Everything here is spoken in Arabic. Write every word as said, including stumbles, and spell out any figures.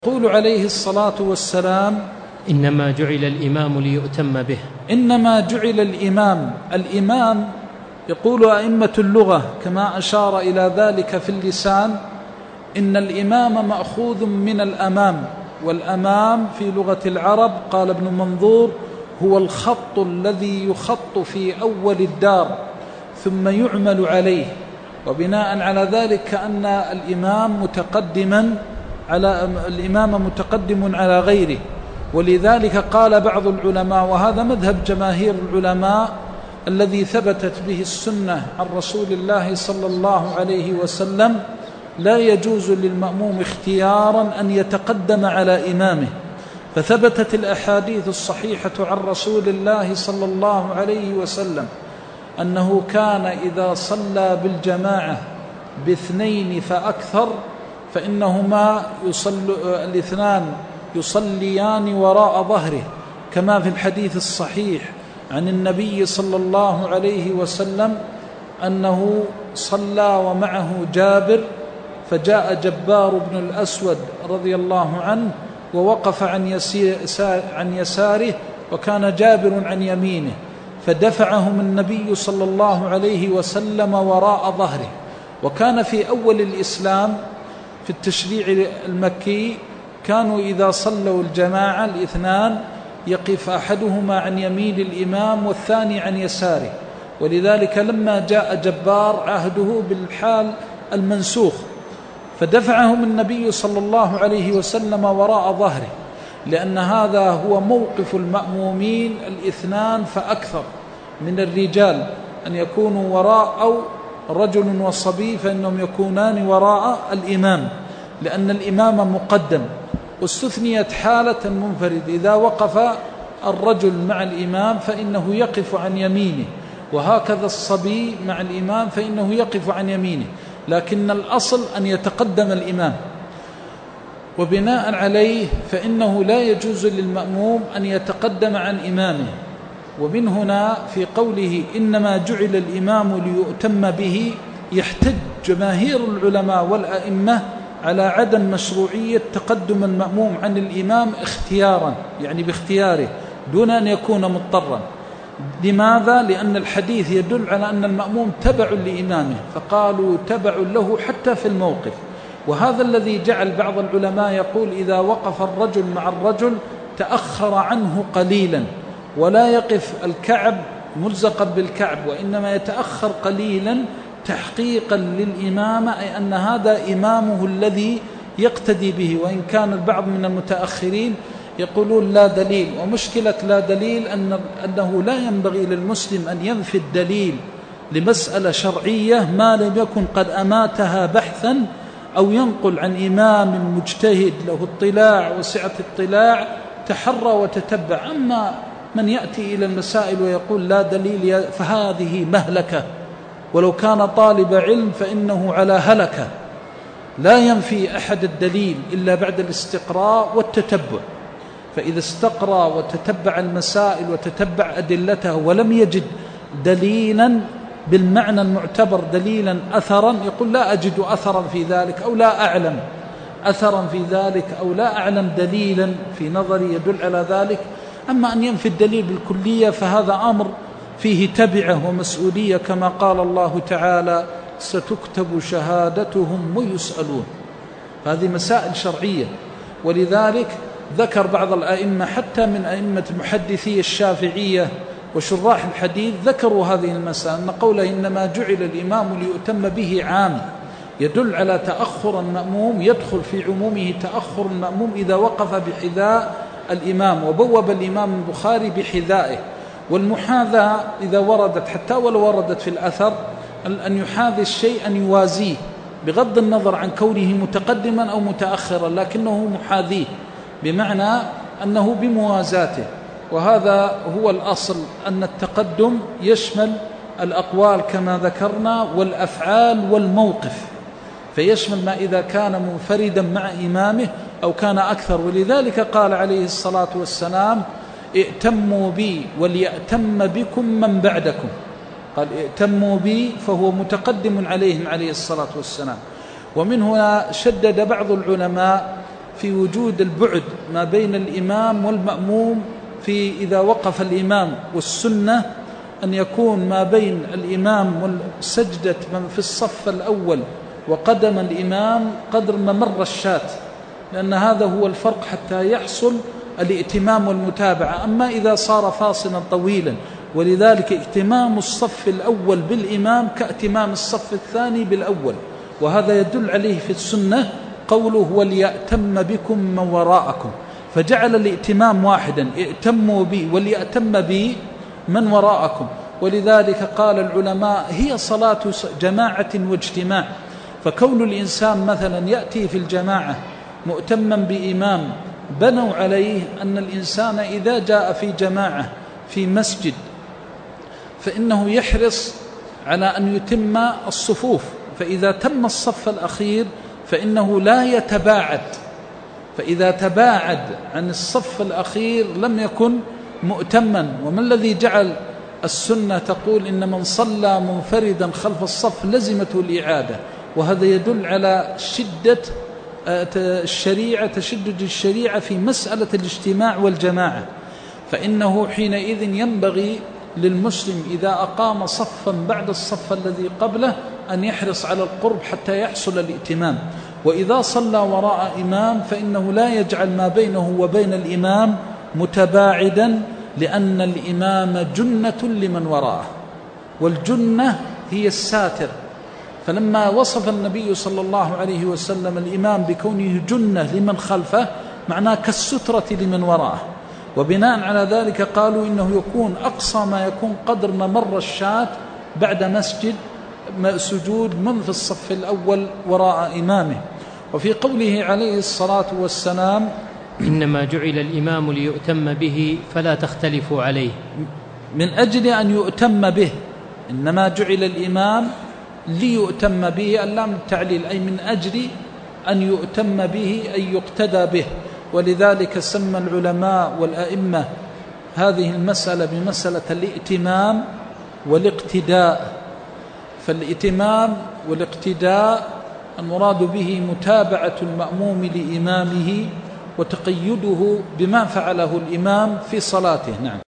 يقول عليه الصلاة والسلام: إنما جعل الإمام ليؤتم به. إنما جعل الإمام الإمام يقول أئمة اللغة كما أشار إلى ذلك في اللسان، إن الإمام مأخوذ من الأمام، والأمام في لغة العرب قال ابن منظور هو الخط الذي يخط في أول الدار ثم يعمل عليه، وبناء على ذلك كأن الإمام متقدما على الإمام متقدم على غيره. ولذلك قال بعض العلماء، وهذا مذهب جماهير العلماء الذي ثبتت به السنة عن رسول الله صلى الله عليه وسلم: لا يجوز للمأموم اختيارا أن يتقدم على إمامه، فثبتت الأحاديث الصحيحة عن رسول الله صلى الله عليه وسلم أنه كان إذا صلى بالجماعة باثنين فأكثر فإنهما يصل الاثنان يصليان وراء ظهره، كما في الحديث الصحيح عن النبي صلى الله عليه وسلم أنه صلى ومعه جابر، فجاء جبار بن الأسود رضي الله عنه ووقف عن, عن يساره، وكان جابر عن يمينه، فدفعهم النبي صلى الله عليه وسلم وراء ظهره. وكان في أول الإسلام في التشريع المكي كانوا إذا صلوا الجماعة الاثنان يقف أحدهما عن يمين الإمام والثاني عن يساره، ولذلك لما جاء جبار عهده بالحال المنسوخ، فدفعهم النبي صلى الله عليه وسلم وراء ظهره، لأن هذا هو موقف المأمومين الاثنان فأكثر من الرجال، أن يكونوا وراء أو رجل وصبي فإنهم يكونان وراء الإمام، لأن الإمام مقدم. واستثنيت حالة منفرد، إذا وقف الرجل مع الإمام فإنه يقف عن يمينه، وهكذا الصبي مع الإمام فإنه يقف عن يمينه، لكن الأصل أن يتقدم الإمام. وبناء عليه فإنه لا يجوز للمأموم أن يتقدم عن إمامه. ومن هنا في قوله إنما جعل الإمام ليؤتم به، يحتج جماهير العلماء والأئمة على عدم مشروعية تقدم المأموم عن الإمام اختيارا، يعني باختياره دون أن يكون مضطرا. لماذا؟ لأن الحديث يدل على أن المأموم تبع لإمامه، فقالوا تبع له حتى في الموقف. وهذا الذي جعل بعض العلماء يقول إذا وقف الرجل مع الرجل تأخر عنه قليلا، ولا يقف الكعب ملزقا بالكعب، وإنما يتأخر قليلا تحقيقا للإمامة، أي أن هذا إمامه الذي يقتدي به. وإن كان البعض من المتأخرين يقولون لا دليل، ومشكلة لا دليل أن أنه لا ينبغي للمسلم أن ينفي الدليل لمسألة شرعية ما لم يكن قد أماتها بحثا، أو ينقل عن إمام مجتهد له اطلاع وسعة اطلاع تحرى وتتبع. أما من يأتي إلى المسائل ويقول لا دليل فهذه مهلكة، ولو كان طالب علم فإنه على هلكة. لا ينفي أحد الدليل إلا بعد الاستقراء والتتبع، فإذا استقرأ وتتبع المسائل وتتبع أدلتها ولم يجد دليلا بالمعنى المعتبر دليلا أثرا، يقول لا أجد أثرا في ذلك، أو لا أعلم أثرا في ذلك، أو لا أعلم دليلا في نظري يدل على ذلك. أما أن ينفي الدليل بالكلية فهذا أمر فيه تبعة ومسؤولية، كما قال الله تعالى: ستكتب شهادتهم ويسألون. هذه مسائل شرعية. ولذلك ذكر بعض الأئمة حتى من أئمة محدثي الشافعية وشراح الحديث ذكروا هذه المسألة، أن قوله إنما جعل الإمام ليؤتم به عام، يدل على تأخر المأموم، يدخل في عمومه تأخر المأموم إذا وقف بحذاء الإمام. وبوب الإمام البخاري بحذائه. والمحاذاة إذا وردت حتى ولو وردت في الأثر أن يحاذي الشيء أن يوازيه، بغض النظر عن كونه متقدما أو متأخرا، لكنه محاذيه بمعنى أنه بموازاته. وهذا هو الأصل، أن التقدم يشمل الأقوال كما ذكرنا والأفعال والموقف، فيشمل ما إذا كان منفردا مع إمامه أو كان أكثر. ولذلك قال عليه الصلاة والسلام: ائتموا بي وليأتم بكم من بعدكم. قال ائتموا بي فهو متقدم عليهم عليه الصلاة والسلام. ومن هنا شدد بعض العلماء في وجود البعد ما بين الإمام والمأموم في إذا وقف الإمام، والسنة أن يكون ما بين الإمام والسجدة في الصف الأول وقدم الإمام قدر ممر الشاة، لأن هذا هو الفرق حتى يحصل الائتمام والمتابعة. أما إذا صار فاصلا طويلا، ولذلك ائتمام الصف الأول بالإمام كائتمام الصف الثاني بالأول، وهذا يدل عليه في السنة قوله وليأتم بكم من وراءكم، فجعل الائتمام واحدا، ائتموا بي وليأتم بي من وراءكم. ولذلك قال العلماء هي صلاة جماعة واجتماع، فكون الإنسان مثلا يأتي في الجماعة مؤتما بإمام بنوا عليه أن الإنسان إذا جاء في جماعة في مسجد فإنه يحرص على أن يتم الصفوف، فإذا تم الصف الأخير فإنه لا يتباعد، فإذا تباعد عن الصف الأخير لم يكن مؤتما. وما الذي جعل السنة تقول إن من صلى منفردا خلف الصف لزمته الإعادة؟ وهذا يدل على شدة الشريعة، تشدد الشريعة في مسألة الاجتماع والجماعة. فإنه حينئذ ينبغي للمسلم إذا أقام صفا بعد الصف الذي قبله أن يحرص على القرب حتى يحصل الائتمام. وإذا صلى وراء إمام فإنه لا يجعل ما بينه وبين الإمام متباعدا، لأن الإمام جنة لمن وراءه، والجنة هي الساتر. فلما وصف النبي صلى الله عليه وسلم الإمام بكونه جنة لمن خلفه معناه كالسترة لمن وراءه، وبناء على ذلك قالوا إنه يكون أقصى ما يكون قدر ممر الشاة بعد مسجد سجود من في الصف الأول وراء إمامه. وفي قوله عليه الصلاة والسلام إنما جعل الإمام ليؤتم به فلا تختلفوا عليه، من أجل أن يؤتم به، إنما جعل الإمام ليؤتم به، اللام التعليل، أي من أجل أن يؤتم به أي يقتدى به. ولذلك سمى العلماء والأئمة هذه المسألة بمسألة الائتمام والاقتداء. فالائتمام والاقتداء المراد به متابعة المأموم لإمامه وتقيده بما فعله الإمام في صلاته. نعم.